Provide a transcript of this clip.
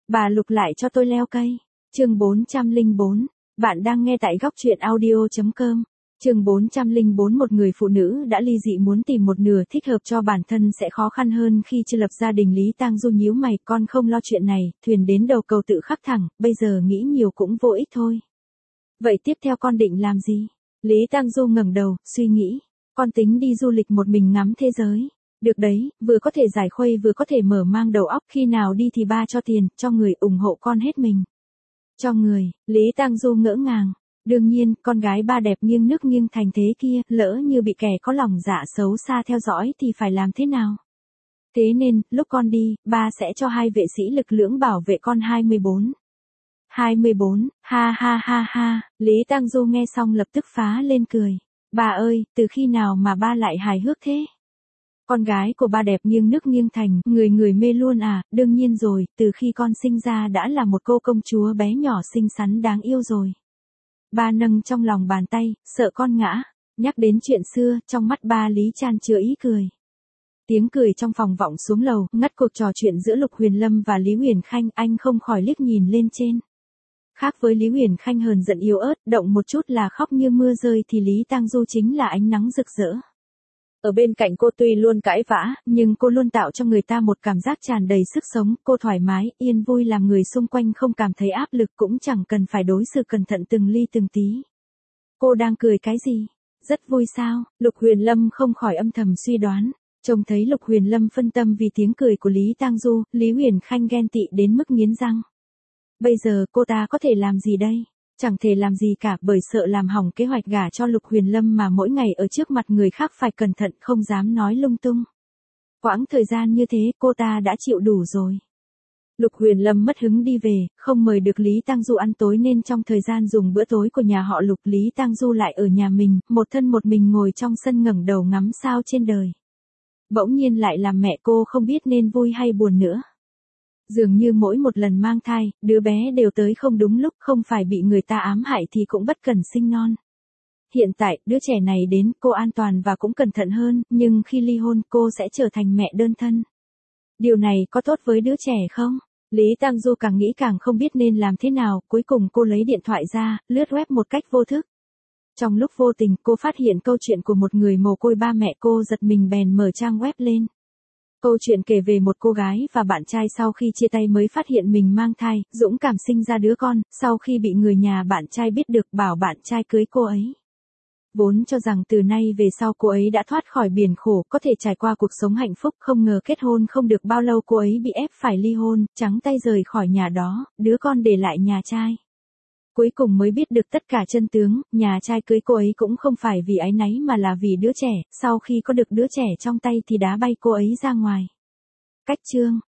Bà Lục lại cho tôi leo cây. Chương 404. Bạn đang nghe tại góc truyện audio.com. Chương 404. Một người phụ nữ đã ly dị muốn tìm một nửa thích hợp cho bản thân sẽ khó khăn hơn khi chưa lập gia đình. Lý Tang Du nhíu mày, con không lo chuyện này, thuyền đến đầu cầu tự khắc thẳng, bây giờ nghĩ nhiều cũng vô ích thôi. Vậy tiếp theo con định làm gì? Lý Tang Du ngẩng đầu, suy nghĩ. Con tính đi du lịch một mình ngắm thế giới. Được đấy, vừa có thể giải khuây vừa có thể mở mang đầu óc, khi nào đi thì ba cho tiền, cho người ủng hộ con hết mình. Cho người, Lý Tang Du ngỡ ngàng. Đương nhiên, con gái ba đẹp nghiêng nước nghiêng thành thế kia, lỡ như bị kẻ có lòng dạ xấu xa theo dõi thì phải làm thế nào? Thế nên, lúc con đi, ba sẽ cho 2 vệ sĩ lực lưỡng bảo vệ con 24. 24, ha ha ha ha, Lý Tang Du nghe xong lập tức phá lên cười. Bà ơi, từ khi nào mà ba lại hài hước thế? Con gái của ba đẹp nghiêng nước nghiêng thành, người mê luôn à? Đương nhiên rồi, từ khi con sinh ra đã là một cô công chúa bé nhỏ xinh xắn đáng yêu rồi. Ba nâng trong lòng bàn tay, sợ con ngã. Nhắc đến chuyện xưa, trong mắt ba Lý tràn chứa ý cười. Tiếng cười trong phòng vọng xuống lầu, ngắt cuộc trò chuyện giữa Lục Huyền Lâm và Lý Huyền Khanh, anh không khỏi liếc nhìn lên trên. Khác với Lý Huyền Khanh hờn giận yếu ớt, động một chút là khóc như mưa rơi, thì Lý Tang Du chính là ánh nắng rực rỡ. Ở bên cạnh cô tuy luôn cãi vã, nhưng cô luôn tạo cho người ta một cảm giác tràn đầy sức sống, cô thoải mái, yên vui làm người xung quanh không cảm thấy áp lực, cũng chẳng cần phải đối xử cẩn thận từng ly từng tí. Cô đang cười cái gì? Rất vui sao? Lục Huyền Lâm không khỏi âm thầm suy đoán. Trông thấy Lục Huyền Lâm phân tâm vì tiếng cười của Lý Tang Du, Lý Huyền Khanh ghen tị đến mức nghiến răng. Bây giờ cô ta có thể làm gì đây? Chẳng thể làm gì cả, bởi sợ làm hỏng kế hoạch gả cho Lục Huyền Lâm mà mỗi ngày ở trước mặt người khác phải cẩn thận, không dám nói lung tung. Quãng thời gian như thế cô ta đã chịu đủ rồi. Lục Huyền Lâm mất hứng đi về, không mời được Lý Tang Du ăn tối nên trong thời gian dùng bữa tối của nhà họ Lục, Lý Tang Du lại ở nhà mình, một thân một mình ngồi trong sân ngẩng đầu ngắm sao trên đời. Bỗng nhiên lại làm mẹ cô không biết nên vui hay buồn nữa. Dường như mỗi một lần mang thai, đứa bé đều tới không đúng lúc, không phải bị người ta ám hại thì cũng bất cần sinh non. Hiện tại, đứa trẻ này đến, cô an toàn và cũng cẩn thận hơn, nhưng khi ly hôn cô sẽ trở thành mẹ đơn thân. Điều này có tốt với đứa trẻ không? Lý Tang Du càng nghĩ càng không biết nên làm thế nào, cuối cùng cô lấy điện thoại ra, lướt web một cách vô thức. Trong lúc vô tình, cô phát hiện câu chuyện của một người mồ côi ba mẹ, cô giật mình bèn mở trang web lên. Câu chuyện kể về một cô gái và bạn trai sau khi chia tay mới phát hiện mình mang thai, dũng cảm sinh ra đứa con, sau khi bị người nhà bạn trai biết được bảo bạn trai cưới cô ấy. Vốn cho rằng từ nay về sau cô ấy đã thoát khỏi biển khổ, có thể trải qua cuộc sống hạnh phúc, không ngờ kết hôn không được bao lâu cô ấy bị ép phải ly hôn, trắng tay rời khỏi nhà đó, đứa con để lại nhà trai. Cuối cùng mới biết được tất cả chân tướng, nhà trai cưới cô ấy cũng không phải vì áy náy mà là vì đứa trẻ, sau khi có được đứa trẻ trong tay thì đá bay cô ấy ra ngoài. Cách chương